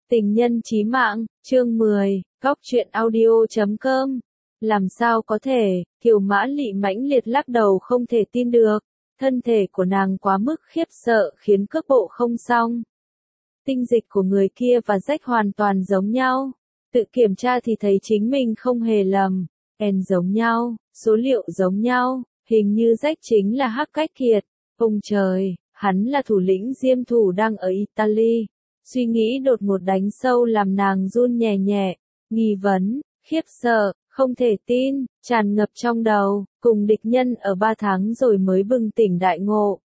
Tình nhân chí mạng, chương 10, Góc truyện audio.com. Làm sao có thể, Kiều Mã Lị mãnh liệt lắc đầu không thể tin được. Thân thể của nàng quá mức khiếp sợ khiến cước bộ không xong. Tinh dịch của người kia và rách hoàn toàn giống nhau. Tự kiểm tra thì thấy chính mình không hề lầm. N giống nhau, số liệu giống nhau, hình như rách chính là Hắc Cách Kiệt. Ông trời, hắn là thủ lĩnh diêm thủ đang ở Italy. Suy nghĩ đột ngột đánh sâu làm nàng run nhẹ nhẹ, nghi vấn, khiếp sợ, không thể tin, tràn ngập trong đầu, cùng địch nhân ở 3 tháng rồi mới bừng tỉnh đại ngộ.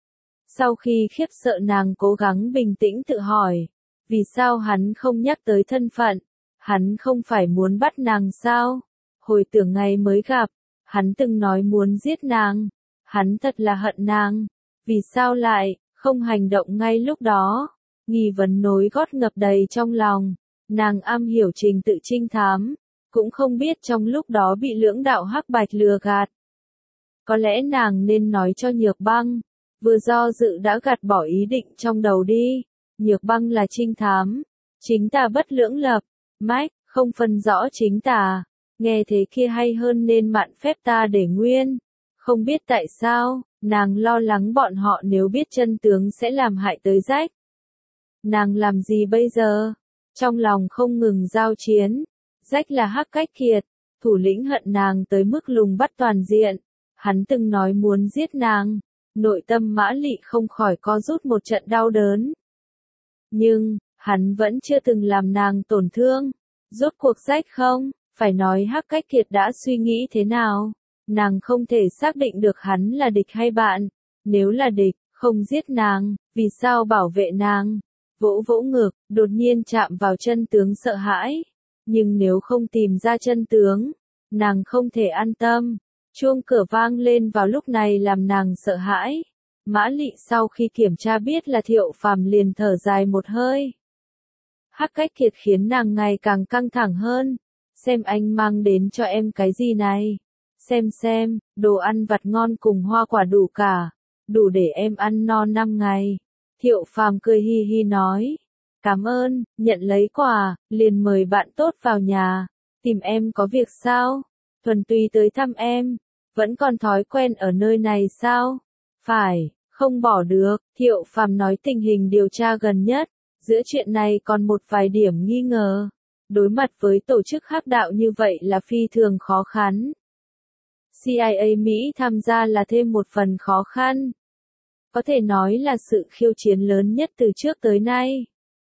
Sau khi khiếp sợ nàng cố gắng bình tĩnh tự hỏi, vì sao hắn không nhắc tới thân phận, hắn không phải muốn bắt nàng sao? Hồi tưởng ngày mới gặp, hắn từng nói muốn giết nàng, hắn thật là hận nàng, vì sao lại không hành động ngay lúc đó? Nghi vấn nối gót ngập đầy trong lòng, nàng am hiểu trình tự trinh thám, cũng không biết trong lúc đó bị lưỡng đạo hắc bạch lừa gạt. Có lẽ nàng nên nói cho Nhược Băng, vừa do dự đã gạt bỏ ý định trong đầu đi. Nhược Băng là trinh thám, chính tà bất lưỡng lập, mách, không phân rõ chính tà, nghe thế kia hay hơn nên mạn phép ta để nguyên. Không biết tại sao, nàng lo lắng bọn họ nếu biết chân tướng sẽ làm hại tới rách. Nàng làm gì bây giờ? Trong lòng không ngừng giao chiến. Rách là Hắc Cách Kiệt, thủ lĩnh hận nàng tới mức lùng bắt toàn diện. Hắn từng nói muốn giết nàng. Nội tâm Mã Lị không khỏi co rút một trận đau đớn. Nhưng, hắn vẫn chưa từng làm nàng tổn thương. Rốt cuộc rách không? Phải nói Hắc Cách Kiệt đã suy nghĩ thế nào? Nàng không thể xác định được hắn là địch hay bạn. Nếu là địch, không giết nàng, vì sao bảo vệ nàng? Vỗ vỗ ngực, đột nhiên chạm vào chân tướng sợ hãi. Nhưng nếu không tìm ra chân tướng, nàng không thể an tâm. Chuông cửa vang lên vào lúc này làm nàng sợ hãi. Mã Lị sau khi kiểm tra biết là Thiệu Phàm liền thở dài một hơi. Hắc Cách Kiệt khiến nàng ngày càng căng thẳng hơn. Xem anh mang đến cho em cái gì này? Xem, đồ ăn vặt ngon cùng hoa quả đủ cả. Đủ để em ăn no 5 ngày. Thiệu Phàm cười hi hi nói. Cảm ơn, nhận lấy quà, liền mời bạn tốt vào nhà. Tìm em có việc sao? Thuần túy tới thăm em. Vẫn còn thói quen ở nơi này sao? Phải, không bỏ được. Thiệu Phàm nói tình hình điều tra gần nhất. Giữa chuyện này còn một vài điểm nghi ngờ. Đối mặt với tổ chức hắc đạo như vậy là phi thường khó khăn. CIA Mỹ tham gia là thêm một phần khó khăn. Có thể nói là sự khiêu chiến lớn nhất từ trước tới nay.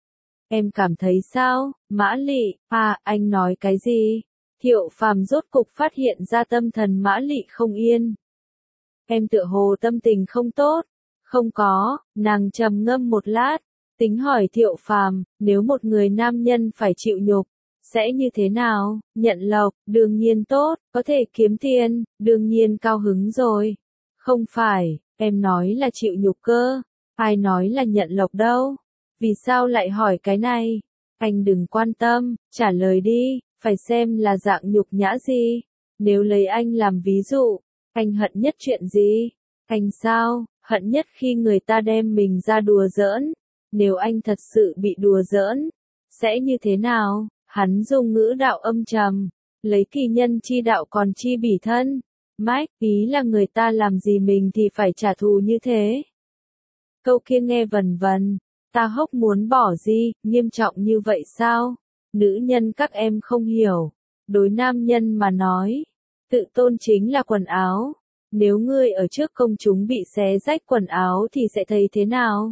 Em cảm thấy sao, Mã Lị? Anh nói cái gì? Thiệu Phàm rốt cục phát hiện ra tâm thần Mã Lị không yên. Em tựa hồ tâm tình không tốt. Không có, nàng trầm ngâm một lát, tính hỏi Thiệu Phàm, nếu một người nam nhân phải chịu nhục, sẽ như thế nào? Nhận lộc, đương nhiên tốt, có thể kiếm tiền, đương nhiên cao hứng rồi. Không phải, em nói là chịu nhục cơ, ai nói là nhận lộc đâu? Vì sao lại hỏi cái này? Anh đừng quan tâm, trả lời đi, phải xem là dạng nhục nhã gì. Nếu lấy anh làm ví dụ, anh hận nhất chuyện gì? Anh sao? Hận nhất khi người ta đem mình ra đùa giỡn. Nếu anh thật sự bị đùa giỡn, sẽ như thế nào? Hắn dùng ngữ đạo âm trầm, lấy kỳ nhân chi đạo còn chi bỉ thân. Mike, ý là người ta làm gì mình thì phải trả thù như thế. Câu kia nghe vần vần, ta hốc muốn bỏ gì, nghiêm trọng như vậy sao? Nữ nhân các em không hiểu. Đối nam nhân mà nói, tự tôn chính là quần áo. Nếu ngươi ở trước công chúng bị xé rách quần áo thì sẽ thấy thế nào?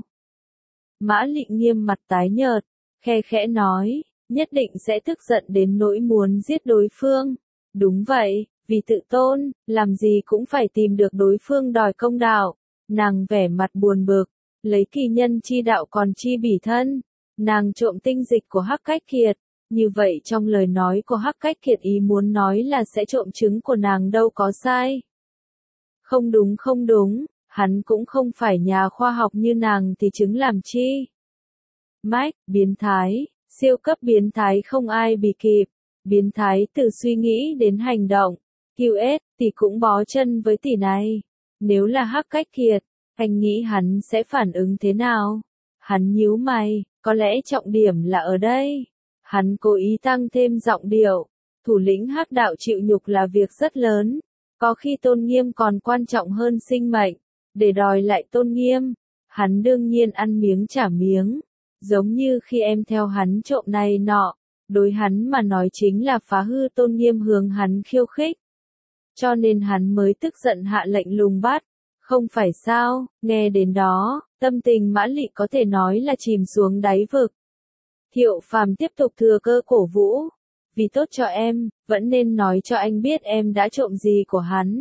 Mã Lị nghiêm mặt tái nhợt, khe khẽ nói, nhất định sẽ tức giận đến nỗi muốn giết đối phương. Đúng vậy, vì tự tôn, làm gì cũng phải tìm được đối phương đòi công đạo. Nàng vẻ mặt buồn bực, lấy kỳ nhân chi đạo còn chi bỉ thân. Nàng trộm tinh dịch của Hắc Cách Kiệt. Như vậy trong lời nói của Hắc Cách Kiệt ý muốn nói là sẽ trộm trứng của nàng đâu có sai. Không đúng, hắn cũng không phải nhà khoa học như nàng thì trứng làm chi. Mike, biến thái, siêu cấp biến thái không ai bị kịp. Biến thái từ suy nghĩ đến hành động. QS, tỷ cũng bó chân với tỷ này. Nếu là Hắc Cách Kiệt, anh nghĩ hắn sẽ phản ứng thế nào? Hắn nhíu mày, Có lẽ trọng điểm là ở đây. Hắn cố ý tăng thêm giọng điệu. Thủ lĩnh hắc đạo chịu nhục là việc rất lớn. Có khi tôn nghiêm còn quan trọng hơn sinh mệnh. Để đòi lại tôn nghiêm, hắn đương nhiên ăn miếng trả miếng. Giống như khi em theo hắn trộm này nọ, đối hắn mà nói chính là phá hư tôn nghiêm hướng hắn khiêu khích. Cho nên hắn mới tức giận hạ lệnh lùng bắt. Không phải sao, nghe đến đó, tâm tình Mã Lị có thể nói là chìm xuống đáy vực. Thiệu Phàm tiếp tục thừa cơ cổ vũ. Vì tốt cho em, vẫn nên nói cho anh biết em đã trộm gì của hắn.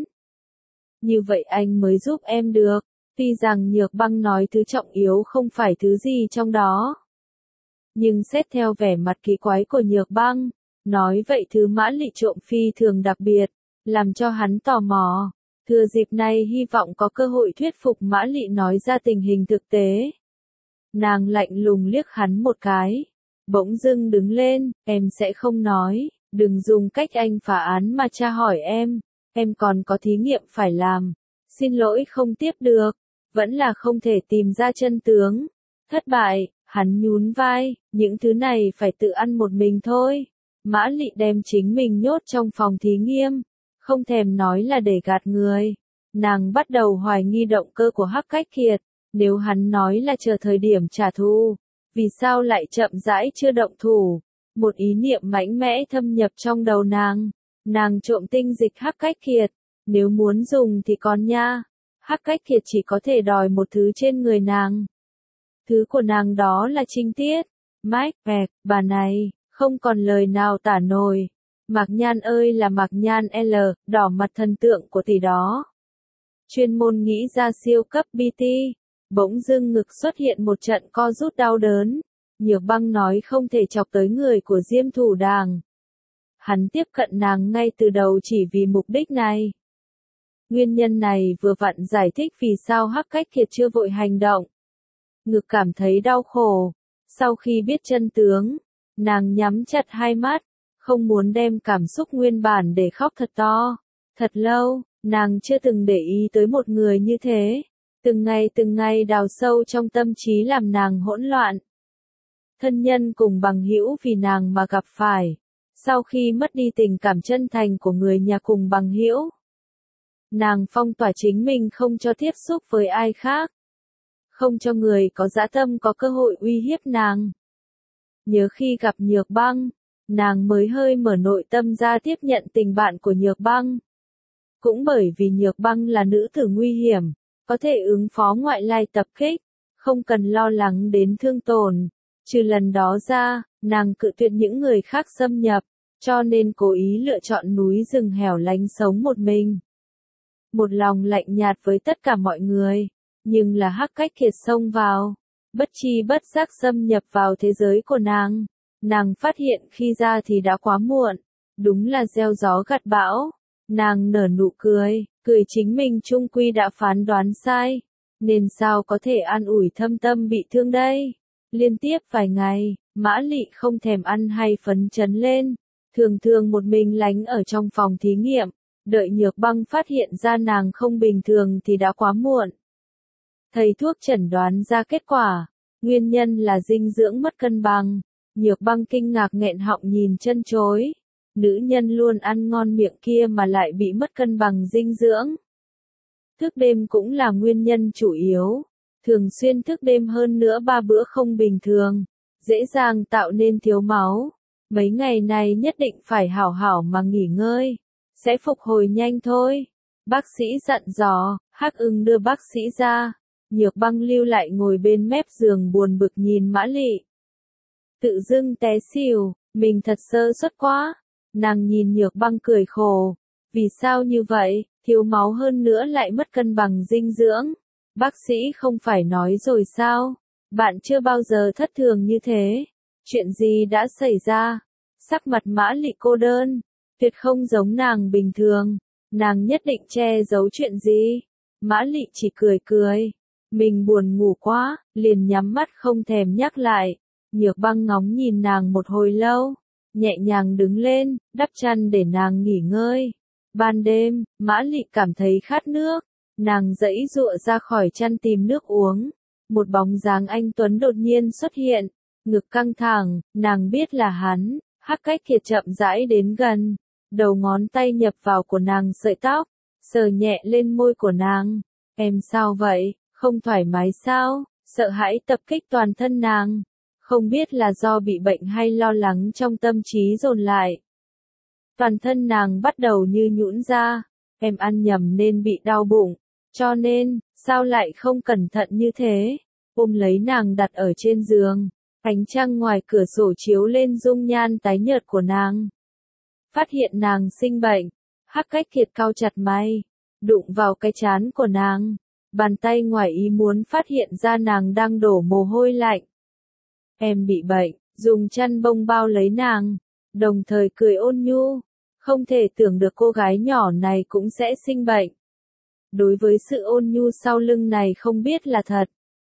Như vậy anh mới giúp em được. Tuy rằng Nhược Băng nói thứ trọng yếu không phải thứ gì trong đó. Nhưng xét theo vẻ mặt kỳ quái của Nhược Băng, nói vậy thứ Mã Lị trộm phi thường đặc biệt, làm cho hắn tò mò. Thừa dịp này hy vọng có cơ hội thuyết phục Mã Lị nói ra tình hình thực tế. Nàng lạnh lùng liếc hắn một cái. Bỗng dưng đứng lên, em sẽ không nói, đừng dùng cách anh phá án mà tra hỏi em còn có thí nghiệm phải làm. Xin lỗi không tiếp được, vẫn là không thể tìm ra chân tướng. Thất bại, hắn nhún vai, những thứ này phải tự ăn một mình thôi. Mã Lị đem chính mình nhốt trong phòng thí nghiệm, không thèm nói là để gạt người. Nàng bắt đầu hoài nghi động cơ của Hắc Cách Kiệt, nếu hắn nói là chờ thời điểm trả thù, vì sao lại chậm rãi chưa động thủ? Một ý niệm mạnh mẽ thâm nhập trong đầu nàng. Nàng trộm tinh dịch Hắc Cách Kiệt, nếu muốn dùng thì còn nha. Hắc Cách Kiệt chỉ có thể đòi một thứ trên người nàng. Thứ của nàng đó là trinh tiết. Mike, bà này, không còn lời nào tả nổi. Mạc Nhan ơi là Mạc Nhan L, đỏ mặt thần tượng của tỷ đó. Chuyên môn nghĩ ra siêu cấp BT. Bỗng dưng ngực xuất hiện một trận co rút đau đớn. Nhược Băng nói không thể chọc tới người của Diêm Thủ Đàng. Hắn tiếp cận nàng ngay từ đầu chỉ vì mục đích này. Nguyên nhân này vừa vặn giải thích vì sao Hắc Cách Kiệt chưa vội hành động. Ngực cảm thấy đau khổ. Sau khi biết chân tướng, nàng nhắm chặt hai mắt, không muốn đem cảm xúc nguyên bản để khóc thật to. Thật lâu, nàng chưa từng để ý tới một người như thế. Từng ngày đào sâu trong tâm trí làm nàng hỗn loạn. Thân nhân cùng bằng hữu vì nàng mà gặp phải. Sau khi mất đi tình cảm chân thành của người nhà cùng bằng hữu, nàng phong tỏa chính mình không cho tiếp xúc với ai khác. Không cho người có dã tâm có cơ hội uy hiếp nàng. Nhớ khi gặp Nhược Băng, nàng mới hơi mở nội tâm ra tiếp nhận tình bạn của Nhược Băng. Cũng bởi vì Nhược Băng là nữ tử nguy hiểm, có thể ứng phó ngoại lai tập kích, không cần lo lắng đến thương tổn. Trừ lần đó ra, nàng cự tuyệt những người khác xâm nhập, cho nên cố ý lựa chọn núi rừng hẻo lánh sống một mình. Một lòng lạnh nhạt với tất cả mọi người, nhưng là Hắc Cách Kiệt xông vào, bất chi bất giác xâm nhập vào thế giới của nàng. Nàng phát hiện khi ra thì đã quá muộn, đúng là gieo gió gặt bão. Nàng nở nụ cười chính mình chung quy đã phán đoán sai, nên sao có thể an ủi thâm tâm bị thương đây. Liên tiếp vài ngày, Mã Lị không thèm ăn hay phấn chấn lên, thường một mình lánh ở trong phòng thí nghiệm, đợi Nhược Băng phát hiện ra nàng không bình thường thì đã quá muộn. Thầy thuốc chẩn đoán ra kết quả, nguyên nhân là dinh dưỡng mất cân bằng. Nhược Băng kinh ngạc nghẹn họng nhìn chân chối. Nữ nhân luôn ăn ngon miệng kia mà lại bị mất cân bằng dinh dưỡng. Thức đêm cũng là nguyên nhân chủ yếu. Thường xuyên thức đêm hơn nữa 3 bữa không bình thường, dễ dàng tạo nên thiếu máu. Mấy ngày này nhất định phải hảo hảo mà nghỉ ngơi, sẽ phục hồi nhanh thôi. Bác sĩ dặn dò. Hắc Ưng đưa bác sĩ ra. Nhược Băng lưu lại ngồi bên mép giường buồn bực nhìn Mã Lị. Tự dưng té xỉu, mình thật sơ suất quá. Nàng nhìn Nhược Băng cười khổ. Vì sao như vậy, thiếu máu hơn nữa lại mất cân bằng dinh dưỡng. Bác sĩ không phải nói rồi sao, bạn chưa bao giờ thất thường như thế. Chuyện gì đã xảy ra? Sắc mặt Mã Lị cô đơn, tuyệt không giống nàng bình thường. Nàng nhất định che giấu chuyện gì. Mã Lị chỉ cười. Mình buồn ngủ quá, liền nhắm mắt không thèm nhắc lại. Nhược Băng ngóng nhìn nàng một hồi lâu, nhẹ nhàng đứng lên, đắp chăn để nàng nghỉ ngơi. Ban đêm, Mã Lị cảm thấy khát nước. Nàng giãy giụa ra khỏi chăn tìm nước uống. Một bóng dáng anh tuấn đột nhiên xuất hiện. Ngực căng thẳng, nàng biết là hắn. Hắc Cách Kiệt chậm rãi đến gần, đầu ngón tay nhập vào của nàng sợi tóc, sờ nhẹ lên môi của nàng. Em sao vậy, không thoải mái sao? Sợ hãi tập kích toàn thân nàng. Không biết là do bị bệnh hay lo lắng trong tâm trí dồn lại. Toàn thân nàng bắt đầu như nhũn ra. Em ăn nhầm nên bị đau bụng. Cho nên, sao lại không cẩn thận như thế? Ôm lấy nàng đặt ở trên giường. Ánh trăng ngoài cửa sổ chiếu lên dung nhan tái nhợt của nàng. Phát hiện nàng sinh bệnh. Hắc Cách Kiệt cau chặt mày. Đụng vào cái trán của nàng. Bàn tay ngoài ý muốn phát hiện ra nàng đang đổ mồ hôi lạnh. Em bị bệnh, dùng chăn bông bao lấy nàng. Đồng thời cười ôn nhu. Không thể tưởng được cô gái nhỏ này cũng sẽ sinh bệnh. Đối với sự ôn nhu sau lưng này không biết là thật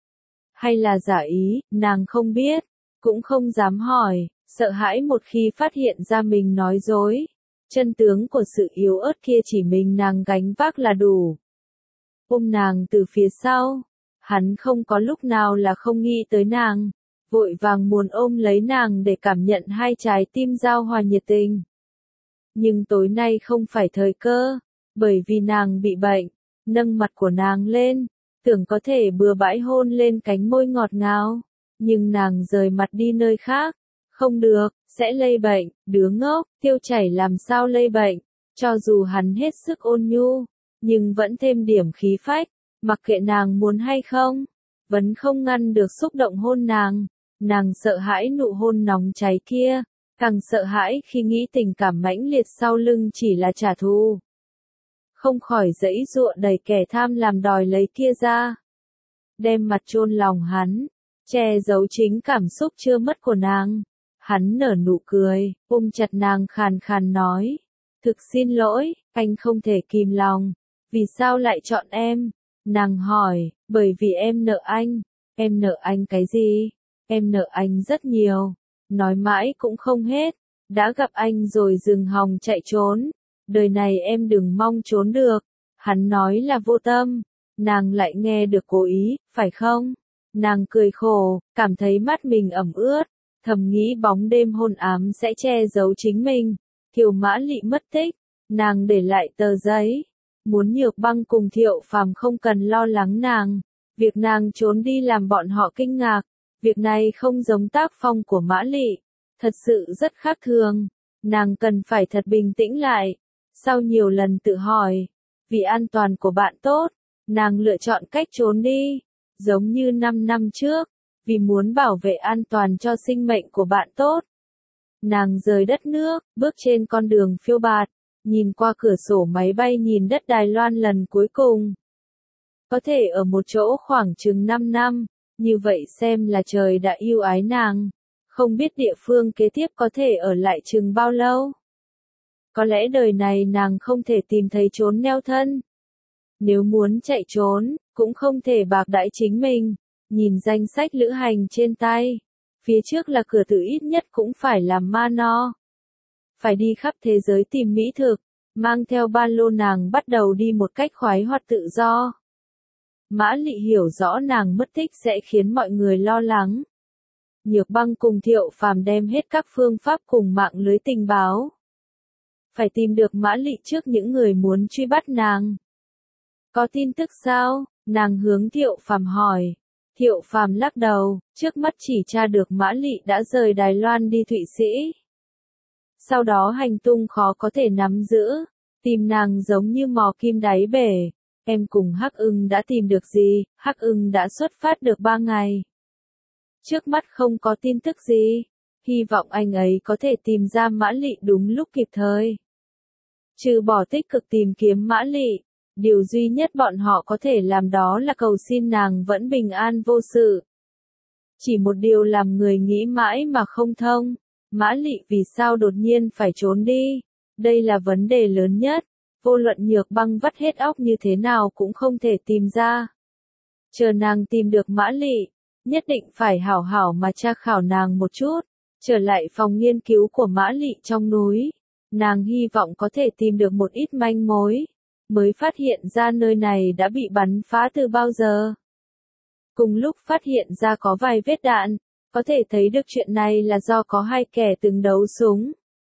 hay là giả ý, nàng không biết, cũng không dám hỏi, sợ hãi một khi phát hiện ra mình nói dối. Chân tướng của sự yếu ớt kia chỉ mình nàng gánh vác là đủ. Ôm nàng từ phía sau, hắn không có lúc nào là không nghĩ tới nàng, vội vàng muốn ôm lấy nàng để cảm nhận hai trái tim giao hòa nhiệt tình. Nhưng tối nay không phải thời cơ, bởi vì nàng bị bệnh, nâng mặt của nàng lên, tưởng có thể bừa bãi hôn lên cánh môi ngọt ngào, nhưng nàng rời mặt đi nơi khác. Không được, sẽ lây bệnh, đứa ngốc, tiêu chảy làm sao lây bệnh, cho dù hắn hết sức ôn nhu, nhưng vẫn thêm điểm khí phách, mặc kệ nàng muốn hay không, vẫn không ngăn được xúc động hôn nàng. Nàng sợ hãi nụ hôn nóng cháy kia, càng sợ hãi khi nghĩ tình cảm mãnh liệt sau lưng chỉ là trả thù. Không khỏi giãy giụa đẩy kẻ tham làm đòi lấy kia ra. Đem mặt chôn lòng hắn, che giấu chính cảm xúc chưa mất của nàng. Hắn nở nụ cười, ôm chặt nàng khàn khàn nói. Thực xin lỗi, anh không thể kìm lòng. Vì sao lại chọn em? Nàng hỏi, bởi vì em nợ anh. Em nợ anh cái gì? Em nợ anh rất nhiều. Nói mãi cũng không hết. Đã gặp anh rồi dừng hòng chạy trốn. Đời này em đừng mong trốn được. Hắn nói là vô tâm. Nàng lại nghe được cố ý, phải không? Nàng cười khổ, cảm thấy mắt mình ẩm ướt. Thầm nghĩ bóng đêm hôn ám sẽ che giấu chính mình. Thiều Mã Lị mất tích. Nàng để lại tờ giấy. Muốn Nhược Băng cùng Thiệu Phàm không cần lo lắng nàng. Việc nàng trốn đi làm bọn họ kinh ngạc. Việc này không giống tác phong của Mã Lị. Thật sự rất khác thường. Nàng cần phải thật bình tĩnh lại. Sau nhiều lần tự hỏi. Vì an toàn của bạn tốt. Nàng lựa chọn cách trốn đi. Giống như 5 năm trước. Vì muốn bảo vệ an toàn cho sinh mệnh của bạn tốt. Nàng rời đất nước, bước trên con đường phiêu bạt. Nhìn qua cửa sổ máy bay nhìn đất Đài Loan lần cuối cùng. Có thể ở một chỗ khoảng chừng 5 năm. Như vậy xem là trời đã yêu ái nàng. Không biết địa phương kế tiếp có thể ở lại chừng bao lâu. Có lẽ đời này nàng không thể tìm thấy chốn neo thân. Nếu muốn chạy trốn, cũng không thể bạc đãi chính mình. Nhìn danh sách lữ hành trên tay. Phía trước là cửa tử ít nhất cũng phải làm ma no. Phải đi khắp thế giới tìm mỹ thực. Mang theo ba lô nàng bắt đầu đi một cách khoái hoạt tự do. Mã Lị hiểu rõ nàng mất tích sẽ khiến mọi người lo lắng. Nhược Băng cùng Thiệu Phàm đem hết các phương pháp cùng mạng lưới tình báo. Phải tìm được Mã Lị trước những người muốn truy bắt nàng. Có tin tức sao? Nàng hướng Thiệu Phàm hỏi. Thiệu Phàm lắc đầu, trước mắt chỉ tra được Mã Lị đã rời Đài Loan đi Thụy Sĩ. Sau đó hành tung khó có thể nắm giữ, tìm nàng giống như mò kim đáy bể. Em cùng Hắc Ưng đã tìm được gì? Hắc Ưng đã xuất phát được 3 ngày. Trước mắt không có tin tức gì. Hy vọng anh ấy có thể tìm ra Mã Lị đúng lúc kịp thời. Trừ bỏ tích cực tìm kiếm Mã Lị, điều duy nhất bọn họ có thể làm đó là cầu xin nàng vẫn bình an vô sự. Chỉ một điều làm người nghĩ mãi mà không thông. Mã Lị vì sao đột nhiên phải trốn đi? Đây là vấn đề lớn nhất. Vô luận Nhược Băng vắt hết óc như thế nào cũng không thể tìm ra. Chờ nàng tìm được Mã Lị, nhất định phải hảo hảo mà tra khảo nàng một chút. Trở lại phòng nghiên cứu của Mã Lị trong núi. Nàng hy vọng có thể tìm được một ít manh mối. Mới phát hiện ra nơi này đã bị bắn phá từ bao giờ. Cùng lúc phát hiện ra có vài vết đạn. Có thể thấy được chuyện này là do có hai kẻ từng đấu súng.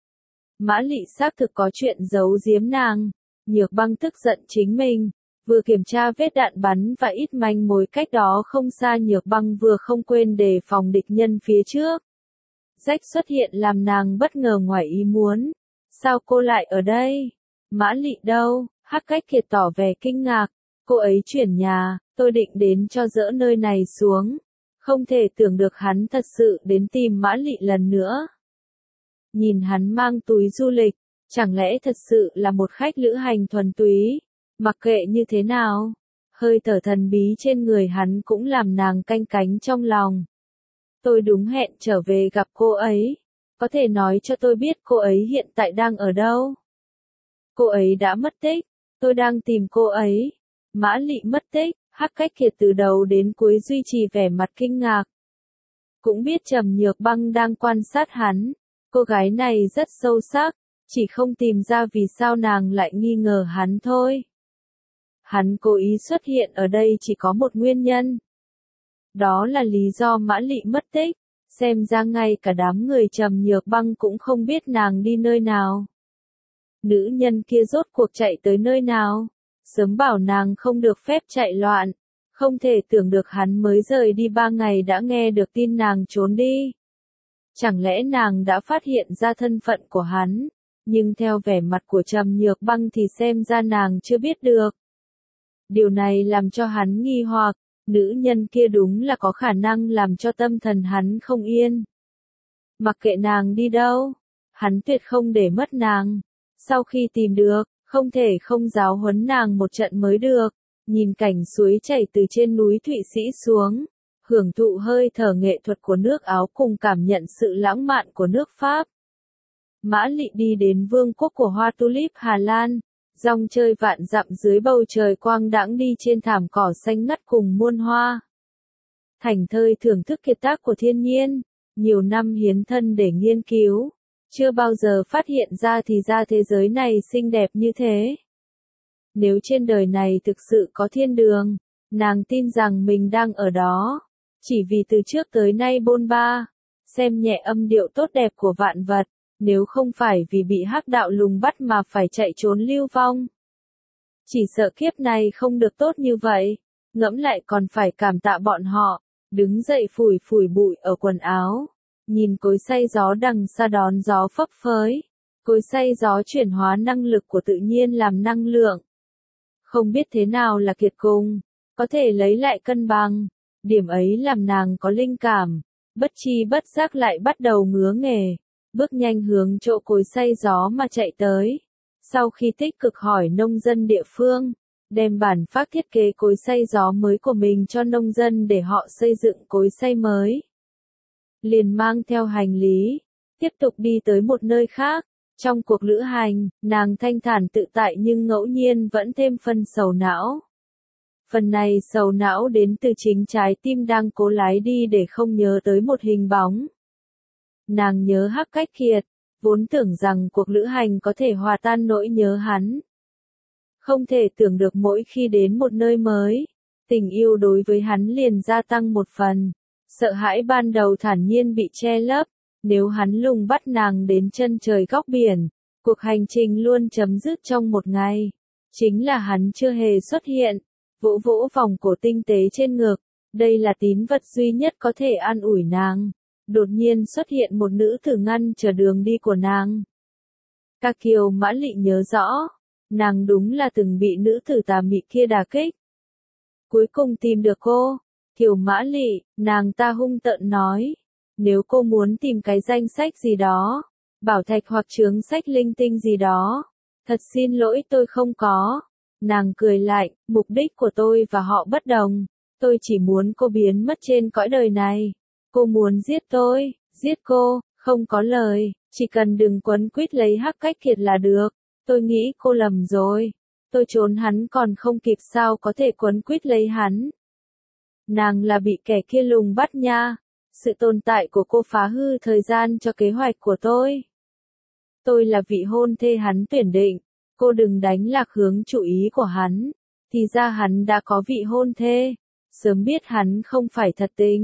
Mã Lị xác thực có chuyện giấu giếm nàng. Nhược Băng tức giận chính mình, vừa kiểm tra vết đạn bắn và ít manh mối cách đó không xa, Nhược Băng vừa không quên đề phòng địch nhân phía trước. Rách xuất hiện làm nàng bất ngờ ngoài ý muốn. Sao cô lại ở đây? Mã Lị đâu? Hắc Cách Kiệt tỏ vẻ kinh ngạc. Cô ấy chuyển nhà, tôi định đến cho dỡ nơi này xuống. Không thể tưởng được hắn thật sự đến tìm Mã Lị lần nữa. Nhìn hắn mang túi du lịch, chẳng lẽ thật sự là một khách lữ hành thuần túy? Mặc kệ như thế nào, hơi thở thần bí trên người hắn cũng làm nàng canh cánh trong lòng. Tôi đúng hẹn trở về gặp cô ấy. Có thể nói cho tôi biết cô ấy hiện tại đang ở đâu? Cô ấy đã mất tích. Tôi đang tìm cô ấy. Mã Lị mất tích. Hắc Cách Kiệt từ đầu đến cuối duy trì vẻ mặt kinh ngạc. Cũng biết Trầm Nhược Băng đang quan sát hắn. Cô gái này rất sâu sắc, chỉ không tìm ra vì sao nàng lại nghi ngờ hắn thôi. Hắn cố ý xuất hiện ở đây chỉ có một nguyên nhân. Đó là lý do Mã Lị mất tích. Xem ra ngay cả đám người Trầm Nhược Băng cũng không biết nàng đi nơi nào. Nữ nhân kia rốt cuộc chạy tới nơi nào? Sớm bảo nàng không được phép chạy loạn. Không thể tưởng được hắn mới rời đi 3 ngày đã nghe được tin nàng trốn đi. Chẳng lẽ nàng đã phát hiện ra thân phận của hắn? Nhưng theo vẻ mặt của Trầm Nhược Băng thì xem ra nàng chưa biết được. Điều này làm cho hắn nghi hoặc. Nữ nhân kia đúng là có khả năng làm cho tâm thần hắn không yên. Mặc kệ nàng đi đâu, hắn tuyệt không để mất nàng. Sau khi tìm được, không thể không giáo huấn nàng một trận mới được. Nhìn cảnh suối chảy từ trên núi Thụy Sĩ xuống, hưởng thụ hơi thở nghệ thuật của nước Áo cùng cảm nhận sự lãng mạn của nước Pháp. Mã Lị đi đến vương quốc của hoa tulip Hà Lan, dòng chơi vạn dặm dưới bầu trời quang đãng đi trên thảm cỏ xanh ngắt cùng muôn hoa. Thành thơi thưởng thức kiệt tác của thiên nhiên, nhiều năm hiến thân để nghiên cứu, chưa bao giờ phát hiện ra thì ra thế giới này xinh đẹp như thế. Nếu trên đời này thực sự có thiên đường, nàng tin rằng mình đang ở đó. Chỉ vì từ trước tới nay bôn ba, xem nhẹ âm điệu tốt đẹp của vạn vật, nếu không phải vì bị hắc đạo lùng bắt mà phải chạy trốn lưu vong. Chỉ sợ kiếp này không được tốt như vậy, ngẫm lại còn phải cảm tạ bọn họ, đứng dậy phủi phủi bụi ở quần áo, nhìn cối xay gió đằng xa đón gió phấp phới, cối xay gió chuyển hóa năng lực của tự nhiên làm năng lượng. Không biết thế nào là kiệt cùng, có thể lấy lại cân bằng, điểm ấy làm nàng có linh cảm, bất chi bất giác lại bắt đầu ngứa nghề, bước nhanh hướng chỗ cối xay gió mà chạy tới. Sau khi tích cực hỏi nông dân địa phương, đem bản phác thiết kế cối xay gió mới của mình cho nông dân để họ xây dựng cối xay mới. Liền mang theo hành lý, tiếp tục đi tới một nơi khác. Trong cuộc lữ hành, nàng thanh thản tự tại nhưng ngẫu nhiên vẫn thêm phần sầu não. Phần này sầu não đến từ chính trái tim đang cố lái đi để không nhớ tới một hình bóng. Nàng nhớ Hắc Cách Kiệt, vốn tưởng rằng cuộc lữ hành có thể hòa tan nỗi nhớ hắn. Không thể tưởng được mỗi khi đến một nơi mới, tình yêu đối với hắn liền gia tăng một phần. Sợ hãi ban đầu thản nhiên bị che lấp, nếu hắn lùng bắt nàng đến chân trời góc biển, cuộc hành trình luôn chấm dứt trong một ngày. Chính là hắn chưa hề xuất hiện, vỗ vỗ vòng cổ tinh tế trên ngực, đây là tín vật duy nhất có thể an ủi nàng. Đột nhiên xuất hiện một nữ tử ngăn trở đường đi của nàng. Ca Kiều Mã Lị nhớ rõ, nàng đúng là từng bị nữ tử tà mị kia đả kích. Cuối cùng tìm được cô, Kiều Mã Lị, nàng ta hung tợn nói, nếu cô muốn tìm cái danh sách gì đó, bảo thạch hoặc chướng sách linh tinh gì đó, thật xin lỗi tôi không có. Nàng cười lại, mục đích của tôi và họ bất đồng, tôi chỉ muốn cô biến mất trên cõi đời này. Cô muốn giết tôi, giết cô, không có lời, chỉ cần đừng quấn quýt lấy Hắc Cách Kiệt là được. Tôi nghĩ cô lầm rồi, tôi trốn hắn còn không kịp sao có thể quấn quýt lấy hắn. Nàng là bị kẻ kia lùng bắt nha, sự tồn tại của cô phá hư thời gian cho kế hoạch của tôi. Tôi là vị hôn thê hắn tuyển định, cô đừng đánh lạc hướng chú ý của hắn, thì ra hắn đã có vị hôn thê, sớm biết hắn không phải thật tình.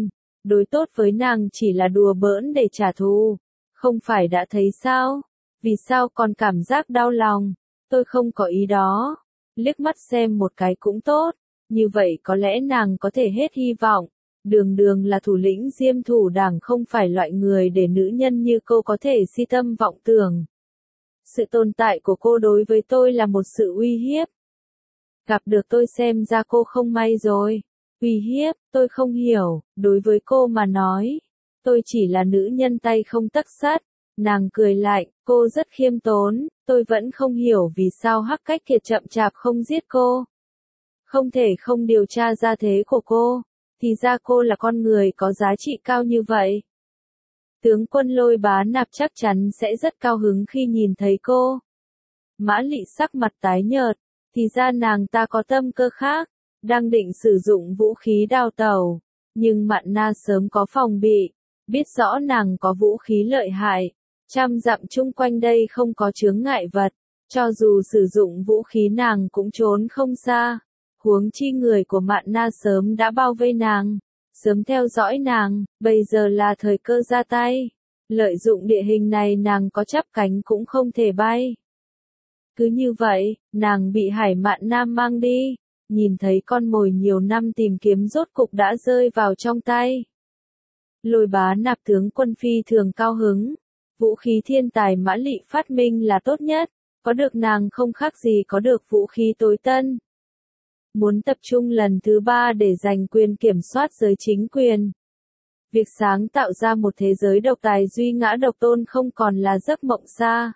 đối tốt với nàng chỉ là đùa bỡn để trả thù. Không phải đã thấy sao? Vì sao còn cảm giác đau lòng? Tôi không có ý đó. Liếc mắt xem một cái cũng tốt. Như vậy có lẽ nàng có thể hết hy vọng. Đường Đường là thủ lĩnh Diêm Thủ Đảng, không phải loại người để nữ nhân như cô có thể si tâm vọng tưởng. Sự tồn tại của cô đối với tôi là một sự uy hiếp. Gặp được tôi xem ra cô không may rồi. Uy hiếp, tôi không hiểu, đối với cô mà nói. Tôi chỉ là nữ nhân tay không tấc sắt. Nàng cười lại, cô rất khiêm tốn, tôi vẫn không hiểu vì sao Hắc Cách Kiệt chậm chạp không giết cô. Không thể không điều tra gia thế của cô, thì ra cô là con người có giá trị cao như vậy. Tướng quân Lôi Bá Nạp chắc chắn sẽ rất cao hứng khi nhìn thấy cô. Mã Lị sắc mặt tái nhợt, thì ra nàng ta có tâm cơ khác, đang định sử dụng vũ khí đào tẩu, nhưng Mạn Na sớm có phòng bị, biết rõ nàng có vũ khí lợi hại. Trăm dặm chung quanh đây không có chướng ngại vật, cho dù sử dụng vũ khí nàng cũng trốn không xa. Huống chi người của Mạn Na sớm đã bao vây nàng, sớm theo dõi nàng, bây giờ là thời cơ ra tay. Lợi dụng địa hình này nàng có chắp cánh cũng không thể bay. Cứ như vậy, nàng bị Hải Mạn Nam mang đi, nhìn thấy con mồi nhiều năm tìm kiếm rốt cục đã rơi vào trong tay. Lôi Bá Nạp tướng quân phi thường cao hứng. Vũ khí thiên tài Mã Lị phát minh là tốt nhất, có được nàng không khác gì có được vũ khí tối tân. Muốn tập trung lần thứ 3 để giành quyền kiểm soát giới chính quyền. Việc sáng tạo ra một thế giới độc tài duy ngã độc tôn không còn là giấc mộng xa.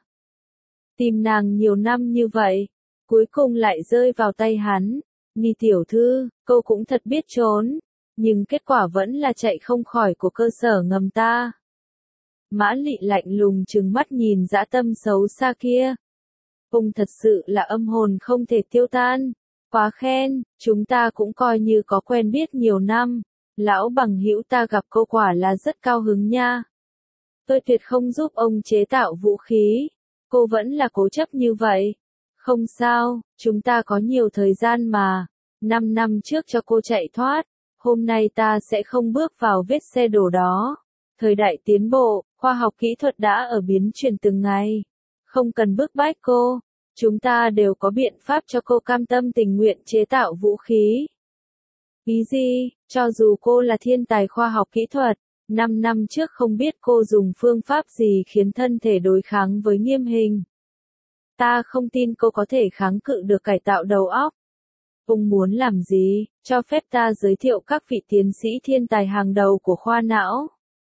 Tìm nàng nhiều năm như vậy, cuối cùng lại rơi vào tay hắn. Ni tiểu thư, cô cũng thật biết trốn, nhưng kết quả vẫn là chạy không khỏi của cơ sở ngầm ta. Mã Lị lạnh lùng trừng mắt nhìn dã tâm xấu xa kia. Ông thật sự là âm hồn không thể tiêu tan. Quá khen, chúng ta cũng coi như có quen biết nhiều năm. Lão bằng hữu ta gặp cô quả là rất cao hứng nha. Tôi tuyệt không giúp ông chế tạo vũ khí. Cô vẫn là cố chấp như vậy. Không sao, chúng ta có nhiều thời gian mà. 5 năm trước cho cô chạy thoát. Hôm nay ta sẽ không bước vào vết xe đổ đó. Thời đại tiến bộ, khoa học kỹ thuật đã ở biến chuyển từng ngày. Không cần bức bách cô. Chúng ta đều có biện pháp cho cô cam tâm tình nguyện chế tạo vũ khí. Ý gì, cho dù cô là thiên tài khoa học kỹ thuật, 5 năm trước không biết cô dùng phương pháp gì khiến thân thể đối kháng với nghiêm hình. Ta không tin cô có thể kháng cự được cải tạo đầu óc. Ông muốn làm gì, cho phép ta giới thiệu các vị tiến sĩ thiên tài hàng đầu của khoa não.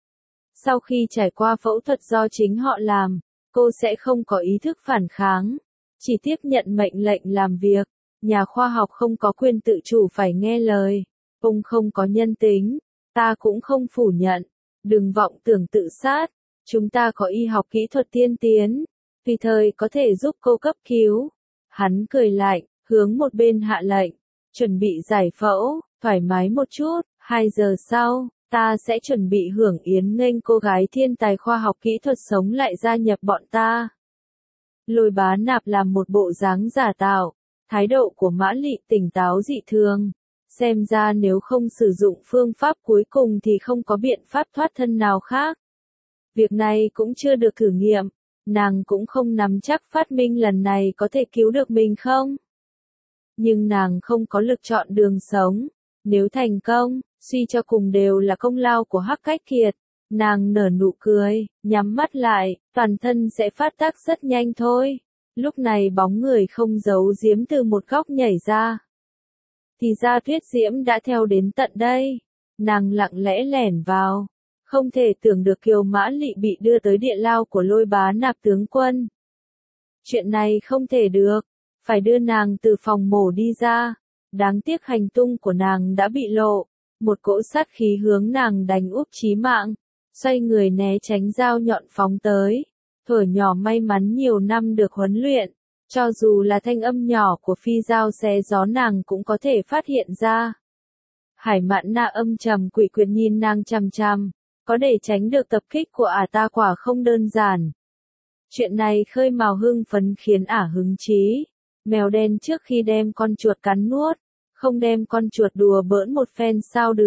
Sau khi trải qua phẫu thuật do chính họ làm, cô sẽ không có ý thức phản kháng, chỉ tiếp nhận mệnh lệnh làm việc. Nhà khoa học không có quyền tự chủ phải nghe lời. Ông không có nhân tính, ta cũng không phủ nhận. Đừng vọng tưởng tự sát, chúng ta có y học kỹ thuật tiên tiến, tùy thời có thể giúp cô cấp cứu. Hắn cười lạnh, hướng một bên hạ lệnh, chuẩn bị giải phẫu, thoải mái một chút, 2 giờ sau, ta sẽ chuẩn bị hưởng yến nghênh cô gái thiên tài khoa học kỹ thuật sống lại gia nhập bọn ta. Lôi Bá Nạp làm một bộ dáng giả tạo, thái độ của Mã Lị tỉnh táo dị thường. Xem ra nếu không sử dụng phương pháp cuối cùng thì không có biện pháp thoát thân nào khác. Việc này cũng chưa được thử nghiệm, nàng cũng không nắm chắc phát minh lần này có thể cứu được mình không. Nhưng nàng không có lựa chọn đường sống. Nếu thành công, suy cho cùng đều là công lao của Hắc Cách Kiệt. Nàng nở nụ cười, nhắm mắt lại, toàn thân sẽ phát tác rất nhanh thôi. Lúc này bóng người không giấu giếm từ một góc nhảy ra. Thì ra Tuyết Diễm đã theo đến tận đây. Nàng lặng lẽ lẻn vào. Không thể tưởng được Kiều Mã Lị bị đưa tới địa lao của Lôi Bá Nạp tướng quân. Chuyện này không thể được. Phải đưa nàng từ phòng mổ đi ra. Đáng tiếc hành tung của nàng đã bị lộ. Một cỗ sát khí hướng nàng đánh úp chí mạng. Xoay người né tránh dao nhọn phóng tới. Thuở nhỏ may mắn nhiều năm được huấn luyện. Cho dù là thanh âm nhỏ của phi dao xé gió nàng cũng có thể phát hiện ra. Hải Mạn Na âm trầm quỷ quyệt nhìn nàng chằm chằm. Có để tránh được tập kích của ả ta quả không đơn giản. Chuyện này khơi mào hưng phấn khiến ả hứng chí. Mèo đen trước khi đem con chuột cắn nuốt. Không đem con chuột đùa bỡn một phen sao được.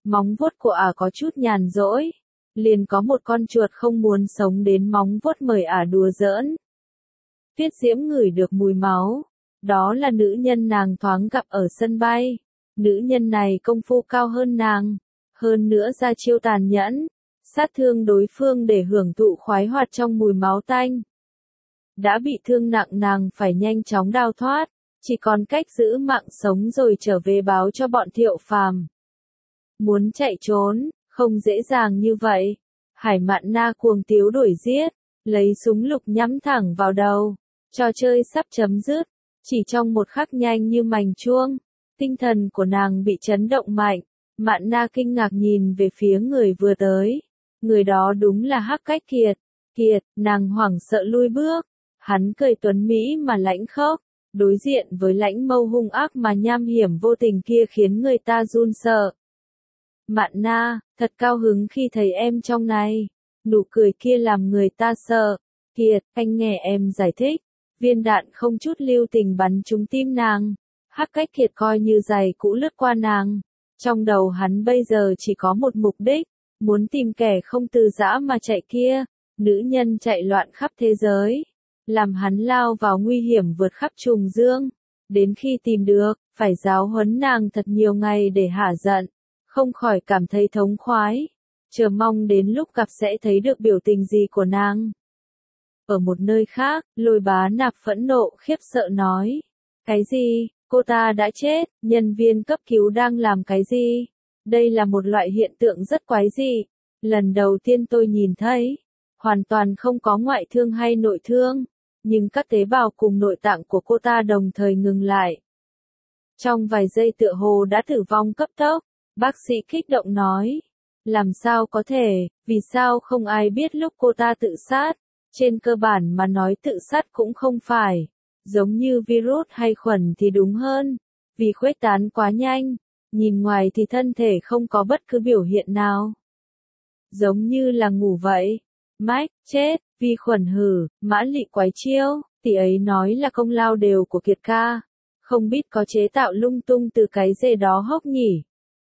Móng vuốt của ả có chút nhàn rỗi. Liền có một con chuột không muốn sống đến móng vuốt mời ả đùa giỡn. Tuyết Diễm ngửi được mùi máu. Đó là nữ nhân nàng thoáng gặp ở sân bay. Nữ nhân này công phu cao hơn nàng. Hơn nữa ra chiêu tàn nhẫn. Sát thương đối phương để hưởng thụ khoái hoạt trong mùi máu tanh. Đã bị thương nặng nàng phải nhanh chóng đào thoát. Chỉ còn cách giữ mạng sống rồi trở về báo cho bọn Thiệu Phàm. Muốn chạy trốn, không dễ dàng như vậy. Hải Mạn Na cuồng tiếu đuổi giết, lấy súng lục nhắm thẳng vào đầu. Trò chơi sắp chấm dứt, chỉ trong một khắc nhanh như mành chuông. Tinh thần của nàng bị chấn động mạnh. Mạn Na kinh ngạc nhìn về phía người vừa tới. Người đó đúng là Hắc Cách Kiệt. Kiệt, nàng hoảng sợ lui bước. Hắn cười tuấn mỹ mà lãnh khốc. Đối diện với lãnh mâu hung ác mà nham hiểm vô tình kia khiến người ta run sợ. Mạn Na, thật cao hứng khi thấy em trong này. Nụ cười kia làm người ta sợ. Kiệt, anh nghe em giải thích. Viên đạn không chút lưu tình bắn trúng tim nàng. Hắc Cách Kiệt coi như giày cũ lướt qua nàng. Trong đầu hắn bây giờ chỉ có một mục đích. Muốn tìm kẻ không từ giã mà chạy kia. Nữ nhân chạy loạn khắp thế giới. Làm hắn lao vào nguy hiểm vượt khắp trùng dương. Đến khi tìm được, phải giáo huấn nàng thật nhiều ngày để hả giận. Không khỏi cảm thấy thống khoái. Chờ mong đến lúc gặp sẽ thấy được biểu tình gì của nàng. Ở một nơi khác, Lôi Bá Nạp phẫn nộ khiếp sợ nói. Cái gì? Cô ta đã chết, nhân viên cấp cứu đang làm cái gì? Đây là một loại hiện tượng rất quái dị. Lần đầu tiên tôi nhìn thấy. Hoàn toàn không có ngoại thương hay nội thương. Nhưng các tế bào cùng nội tạng của cô ta đồng thời ngừng lại. Trong vài giây tựa hồ đã tử vong cấp tốc. Bác sĩ kích động nói. Làm sao có thể, vì sao không ai biết lúc cô ta tự sát? Trên cơ bản mà nói tự sát cũng không phải. Giống như virus hay khuẩn thì đúng hơn. Vì khuếch tán quá nhanh. Nhìn ngoài thì thân thể không có bất cứ biểu hiện nào. Giống như là ngủ vậy. Mách, chết, vi khuẩn hử, Mã Lị quái chiêu, tỷ ấy nói là công lao đều của Kiệt ca. Không biết có chế tạo lung tung từ cái dê đó hốc nhỉ.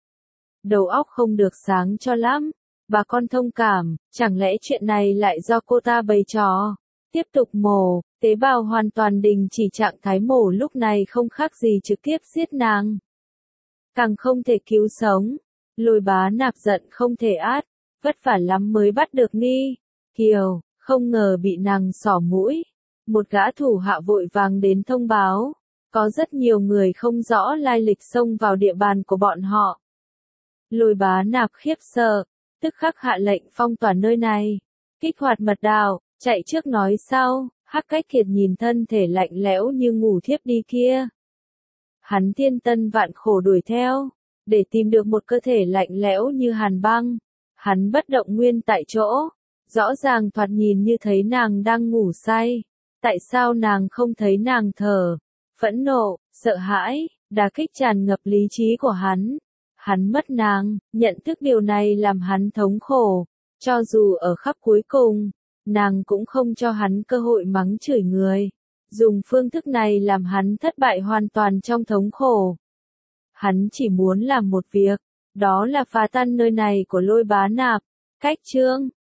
Đầu óc không được sáng cho lắm. Bà con thông cảm, chẳng lẽ chuyện này lại do cô ta bày trò. Tiếp tục mổ, tế bào hoàn toàn đình chỉ trạng thái mổ lúc này không khác gì trực tiếp giết nàng. Càng không thể cứu sống. Lôi Bá Nạp giận không thể át, vất vả lắm mới bắt được Ni Kiều, không ngờ bị nàng xỏ mũi. Một gã thủ hạ vội vàng đến thông báo. Có rất nhiều người không rõ lai lịch xông vào địa bàn của bọn họ. Lôi Bá Nạp khiếp sợ, tức khắc hạ lệnh phong tỏa nơi này. Kích hoạt mật đạo, chạy trước nói sau. Hắc Cách Kiệt nhìn thân thể lạnh lẽo như ngủ thiếp đi kia. Hắn thiên tân vạn khổ đuổi theo, để tìm được một cơ thể lạnh lẽo như hàn băng. Hắn bất động nguyên tại chỗ, rõ ràng thoạt nhìn như thấy nàng đang ngủ say. Tại sao nàng không thấy nàng thở? Phẫn nộ, sợ hãi, đả kích tràn ngập lý trí của hắn. Hắn mất nàng, nhận thức điều này làm hắn thống khổ. Cho dù ở khắc cuối cùng, nàng cũng không cho hắn cơ hội mắng chửi người. Dùng phương thức này làm hắn thất bại hoàn toàn trong thống khổ. Hắn chỉ muốn làm một việc, đó là phá tan nơi này của Lôi Bá Nạp. Cách chương